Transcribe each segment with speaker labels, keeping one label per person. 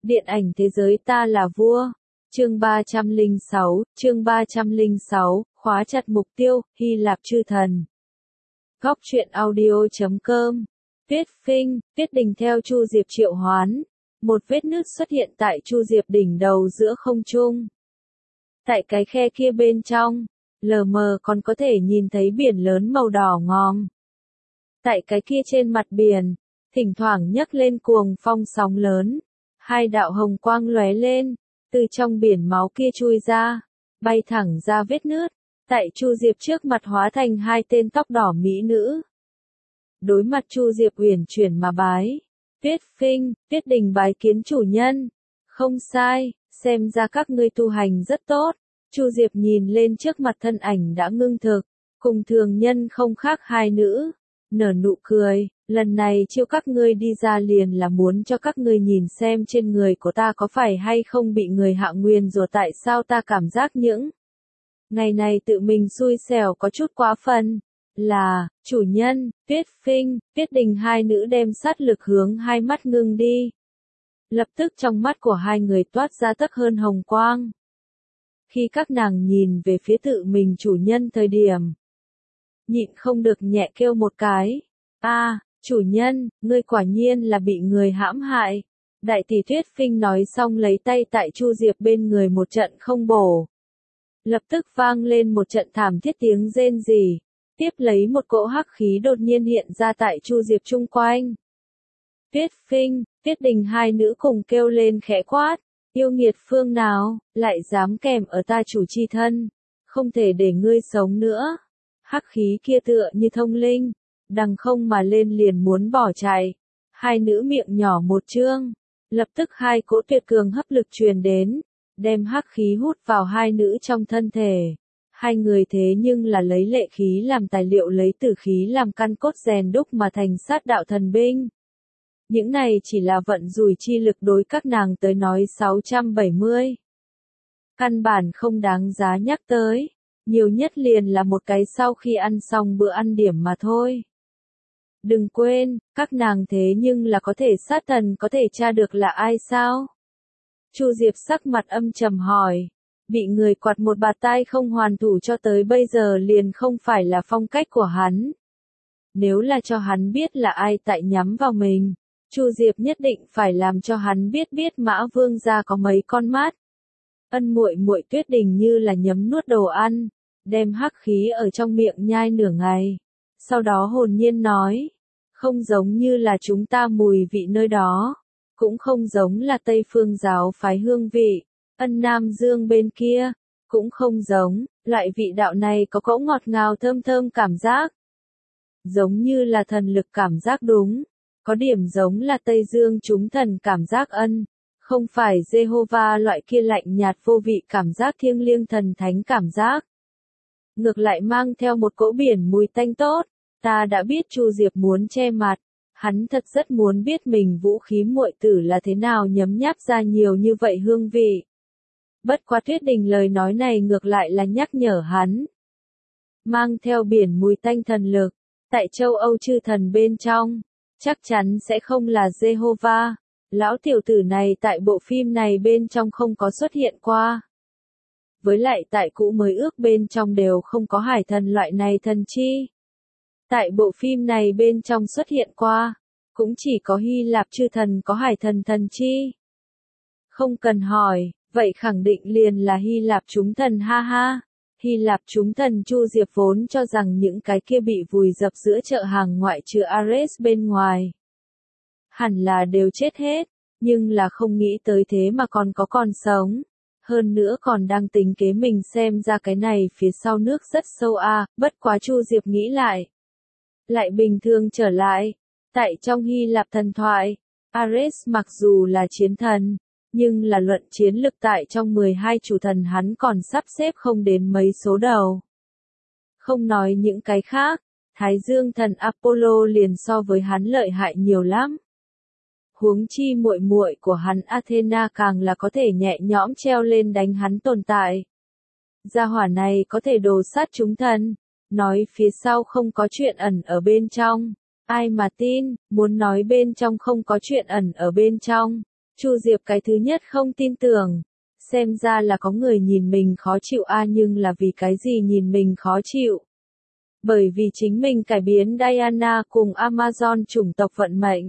Speaker 1: Điện ảnh thế giới ta là vua. Chương 306, khóa chặt mục tiêu, Hy Lạp chư thần. Góc truyện audio.com. Tuyết Phinh, Tuyết Đình theo Chu Diệp triệu hoán. Một vết nứt xuất hiện tại Chu Diệp đỉnh đầu giữa không trung. Tại cái khe kia bên trong, lờ mờ còn có thể nhìn thấy biển lớn màu đỏ ngòm. Tại cái kia trên mặt biển, thỉnh thoảng nhấc lên cuồng phong sóng lớn. Hai đạo hồng quang lóe lên, từ trong biển máu kia chui ra, bay thẳng ra vết nứt, tại Chu Diệp trước mặt hóa thành hai tên tóc đỏ mỹ nữ. Đối mặt Chu Diệp uyển chuyển mà bái. Tuyết Phinh, Tuyết Đình bái kiến chủ nhân. Không sai, xem ra các ngươi tu hành rất tốt. Chu Diệp nhìn lên trước mặt thân ảnh đã ngưng thực, cùng thường nhân không khác hai nữ. Nở nụ cười, lần này chiêu các ngươi đi ra liền là muốn cho các ngươi nhìn xem trên người của ta có phải hay không bị người hạ nguyền rủa, tại sao ta cảm giác những ngày này tự mình xui xẻo có chút quá phần. Là, chủ nhân, Tuyết Phinh, Tuyết Đình hai nữ đem sát lực hướng hai mắt ngưng đi. Lập tức trong mắt của hai người toát ra tấc hơn hồng quang. Khi các nàng nhìn về phía tự mình chủ nhân thời điểm, nhịn không được nhẹ kêu một cái. Chủ nhân, ngươi quả nhiên là bị người hãm hại. Đại tỷ Tuyết Phinh nói xong lấy tay tại Chu Diệp bên người một trận không bổ. Lập tức vang lên một trận thảm thiết tiếng rên rỉ. Tiếp lấy một cỗ hắc khí đột nhiên hiện ra tại Chu Diệp chung quanh. Tuyết Phinh, Tuyết Đình hai nữ cùng kêu lên khẽ quát. Yêu nghiệt phương nào, lại dám kèm ở ta chủ chi thân. Không thể để ngươi sống nữa. Hắc khí kia tựa như thông linh, đằng không mà lên liền muốn bỏ chạy. Hai nữ miệng nhỏ một trương, lập tức hai cỗ tuyệt cường hấp lực truyền đến, đem hắc khí hút vào hai nữ trong thân thể. Hai người thế nhưng là lấy lệ khí làm tài liệu, lấy tử khí làm căn cốt rèn đúc mà thành sát đạo thần binh. Những này chỉ là vận rủi chi lực đối các nàng tới nói 670. Căn bản không đáng giá nhắc tới. Nhiều nhất liền là một cái sau khi ăn xong bữa ăn điểm mà thôi. Đừng quên, các nàng thế nhưng là có thể sát thần, có thể tra được là ai sao? Chu Diệp sắc mặt âm trầm hỏi. Bị người quạt một bạt tai không hoàn thủ cho tới bây giờ liền không phải là phong cách của hắn. Nếu là cho hắn biết là ai tại nhắm vào mình, Chu Diệp nhất định phải làm cho hắn biết Mã Vương gia có mấy con mắt. Ân muội muội Tuyết Đình như là nhấm nuốt đồ ăn, đem hắc khí ở trong miệng nhai nửa ngày. Sau đó hồn nhiên nói, không giống như là chúng ta mùi vị nơi đó, cũng không giống là Tây Phương giáo phái hương vị, Ân Nam Dương bên kia, cũng không giống, loại vị đạo này có cỗ ngọt ngào thơm thơm cảm giác. Giống như là thần lực cảm giác đúng, có điểm giống là Tây Dương chúng thần cảm giác ân. Không phải Jehovah loại kia lạnh nhạt vô vị cảm giác thiêng liêng thần thánh cảm giác. Ngược lại mang theo một cỗ biển mùi tanh tốt. Ta đã biết Chu Diệp muốn che mặt. Hắn thật rất muốn biết mình vũ khí muội tử là thế nào nhấm nháp ra nhiều như vậy hương vị. Bất quá Tuyết Đình lời nói này ngược lại là nhắc nhở hắn. Mang theo biển mùi tanh thần lực. Tại châu Âu chư thần bên trong. Chắc chắn sẽ không là Jehovah. Lão tiểu tử này tại bộ phim này bên trong không có xuất hiện qua. Với lại tại cũ mới ước bên trong đều không có hải thần loại này thần chi. Tại bộ phim này bên trong xuất hiện qua, cũng chỉ có Hy Lạp chư thần có hải thần thần chi. Không cần hỏi, vậy khẳng định liền là Hy Lạp chúng thần ha ha. Hy Lạp chúng thần Chu Diệp vốn cho rằng những cái kia bị vùi dập giữa chợ hàng ngoại trừ Ares bên ngoài. Hẳn là đều chết hết, nhưng là không nghĩ tới thế mà còn sống. Hơn nữa còn đang tính kế mình, xem ra cái này phía sau nước rất sâu bất quá Chu Diệp nghĩ lại bình thường trở lại. Tại trong Hy Lạp thần thoại, Ares mặc dù là chiến thần, nhưng là luận chiến lực tại trong 12 chủ thần hắn còn sắp xếp không đến mấy số đầu. Không nói những cái khác, Thái Dương thần Apollo liền so với hắn lợi hại nhiều lắm. Huống chi muội muội của hắn Athena càng là có thể nhẹ nhõm treo lên đánh hắn tồn tại. Gia hỏa này có thể đồ sát chúng thần, nói phía sau không có chuyện ẩn ở bên trong. Ai mà tin, muốn nói bên trong không có chuyện ẩn ở bên trong. Chu Diệp cái thứ nhất không tin tưởng. Xem ra là có người nhìn mình khó chịu nhưng là vì cái gì nhìn mình khó chịu? Bởi vì chính mình cải biến Diana cùng Amazon chủng tộc vận mệnh.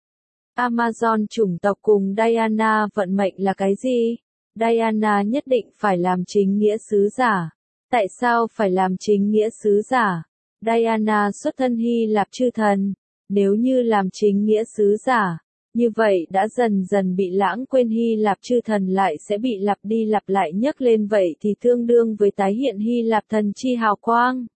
Speaker 1: Amazon chủng tộc cùng Diana vận mệnh là cái gì? Diana nhất định phải làm chính nghĩa sứ giả. Tại sao phải làm chính nghĩa sứ giả? Diana xuất thân Hy Lạp chư thần. Nếu như làm chính nghĩa sứ giả, như vậy đã dần dần bị lãng quên Hy Lạp chư thần lại sẽ bị lặp đi lặp lại nhắc lên, vậy thì tương đương với tái hiện Hy Lạp thần chi hào quang.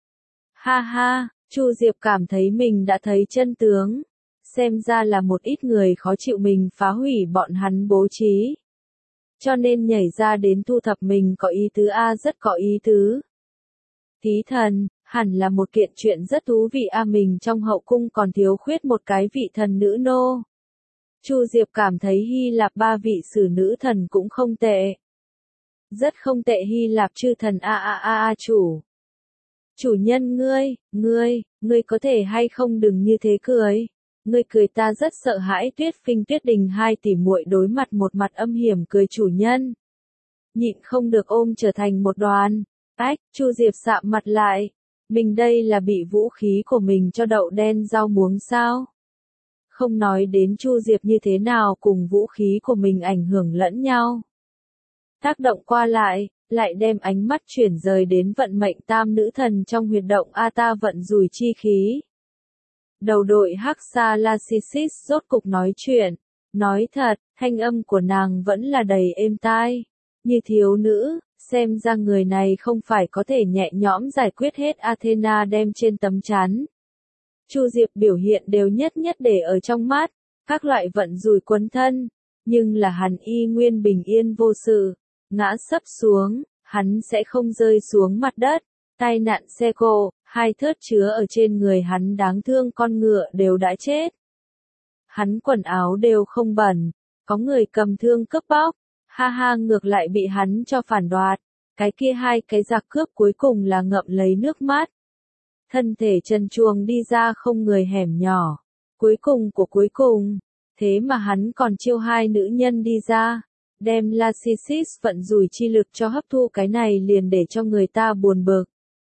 Speaker 1: Ha ha, Chu Diệp cảm thấy mình đã thấy chân tướng. Xem ra là một ít người khó chịu mình phá hủy bọn hắn bố trí. Cho nên nhảy ra đến thu thập mình có ý tứ rất có ý tứ. Thí thần, hẳn là một kiện chuyện rất thú vị mình trong hậu cung còn thiếu khuyết một cái vị thần nữ nô. Chu Diệp cảm thấy Hy Lạp 3 vị sử nữ thần cũng không tệ. Rất không tệ Hy Lạp chư thần chủ. Chủ nhân ngươi có thể hay không đừng như thế cười. Ngươi cười ta rất sợ hãi. Tuyết Phinh Tuyết Đình hai tỷ muội đối mặt một mặt âm hiểm cười chủ nhân. Nhịn không được ôm trở thành một đoàn. Chu Diệp sạm mặt lại. Mình đây là bị vũ khí của mình cho đậu đen rau muống sao? Không nói đến Chu Diệp như thế nào cùng vũ khí của mình ảnh hưởng lẫn nhau. Tác động qua lại đem ánh mắt chuyển rời đến vận mệnh tam nữ thần trong huyệt động ta vận rủi chi khí. Đầu đội hắc sa Lassisis rốt cục nói chuyện. Nói thật, thanh âm của nàng vẫn là đầy êm tai. Như thiếu nữ, xem ra người này không phải có thể nhẹ nhõm giải quyết hết Athena đem trên tấm chắn. Chu Diệp biểu hiện đều nhất để ở trong mắt, các loại vận rủi quấn thân, nhưng là hắn y nguyên bình yên vô sự, ngã sấp xuống, hắn sẽ không rơi xuống mặt đất, tai nạn xe cộ, 2 thớt chứa ở trên người hắn đáng thương con ngựa đều đã chết. Hắn quần áo đều không bẩn, có người cầm thương cướp bóc, ha ngược lại bị hắn cho phản đoạt, cái kia 2 cái giặc cướp cuối cùng là ngậm lấy nước mắt. Thân thể trần truồng đi ra không người hẻm nhỏ, cuối cùng, thế mà hắn còn chiêu 2 nữ nhân đi ra, đem Lassisis vận rủi chi lực cho hấp thu, cái này liền để cho người ta buồn bực.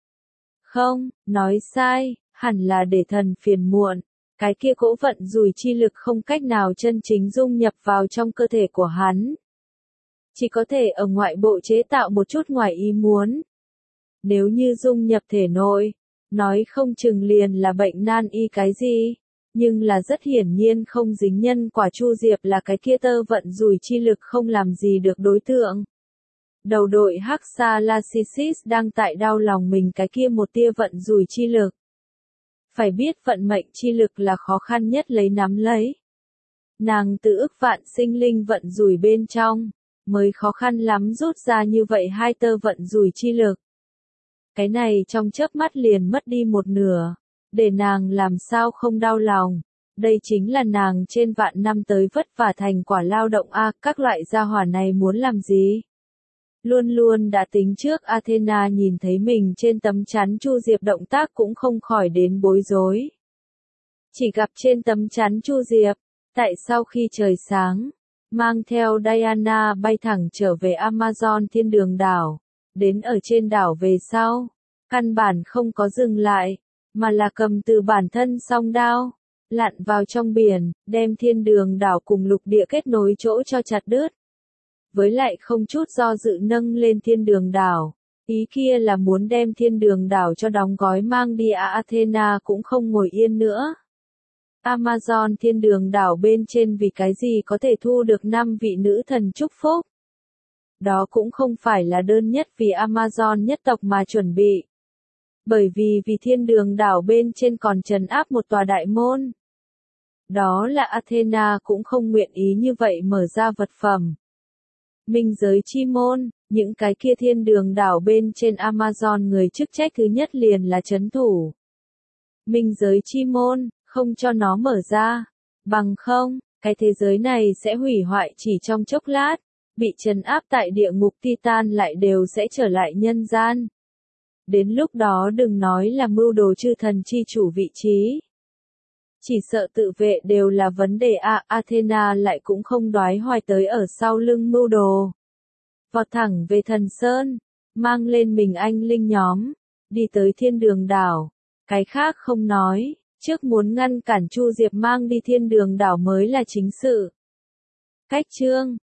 Speaker 1: Không, nói sai, hẳn là để thần phiền muộn, cái kia cỗ vận rủi chi lực không cách nào chân chính dung nhập vào trong cơ thể của hắn. Chỉ có thể ở ngoại bộ chế tạo một chút ngoài ý muốn. Nếu như dung nhập thể nội, nói không chừng liền là bệnh nan y cái gì, nhưng là rất hiển nhiên không dính nhân quả. Chu Diệp là cái kia tơ vận rủi chi lực không làm gì được đối tượng. Đầu đội hắc sa Lassisis đang tại đau lòng mình cái kia một tia vận rủi chi lực. Phải biết vận mệnh chi lực là khó khăn nhất lấy nắm lấy. Nàng từ ức vạn sinh linh vận rủi bên trong, mới khó khăn lắm rút ra như vậy 2 tơ vận rủi chi lực. Cái này trong chớp mắt liền mất đi một nửa, để nàng làm sao không đau lòng. Đây chính là nàng trên vạn năm tới vất vả thành quả lao động các loại gia hỏa này muốn làm gì? Luôn luôn đã tính trước. Athena nhìn thấy mình trên tấm chắn Chu Diệp động tác cũng không khỏi đến bối rối. Chỉ gặp trên tấm chắn Chu Diệp, tại sau khi trời sáng, mang theo Diana bay thẳng trở về Amazon thiên đường đảo. Đến ở trên đảo về sau, căn bản không có dừng lại, mà là cầm từ bản thân song đao, lặn vào trong biển, đem thiên đường đảo cùng lục địa kết nối chỗ cho chặt đứt. Với lại không chút do dự nâng lên thiên đường đảo, ý kia là muốn đem thiên đường đảo cho đóng gói mang đi. Athena cũng không ngồi yên nữa. Amazon thiên đường đảo bên trên vì cái gì có thể thu được 5 vị nữ thần chúc phúc? Đó cũng không phải là đơn nhất vì Amazon nhất tộc mà chuẩn bị. Bởi vì thiên đường đảo bên trên còn trấn áp một tòa đại môn. Đó là Athena cũng không nguyện ý như vậy mở ra vật phẩm. Minh giới chi môn, những cái kia thiên đường đảo bên trên Amazon người chức trách thứ nhất liền là trấn thủ. Minh giới chi môn, không cho nó mở ra. Bằng không, cái thế giới này sẽ hủy hoại chỉ trong chốc lát. Bị trấn áp tại địa ngục Titan lại đều sẽ trở lại nhân gian. Đến lúc đó đừng nói là mưu đồ chư thần chi chủ vị trí. Chỉ sợ tự vệ đều là vấn đề Athena lại cũng không đoái hoài tới ở sau lưng mưu đồ. Vọt thẳng về Thần Sơn, mang lên mình anh linh nhóm, đi tới Thiên Đường đảo. Cái khác không nói, trước muốn ngăn cản Chu Diệp mang đi Thiên Đường đảo mới là chính sự. Cách chương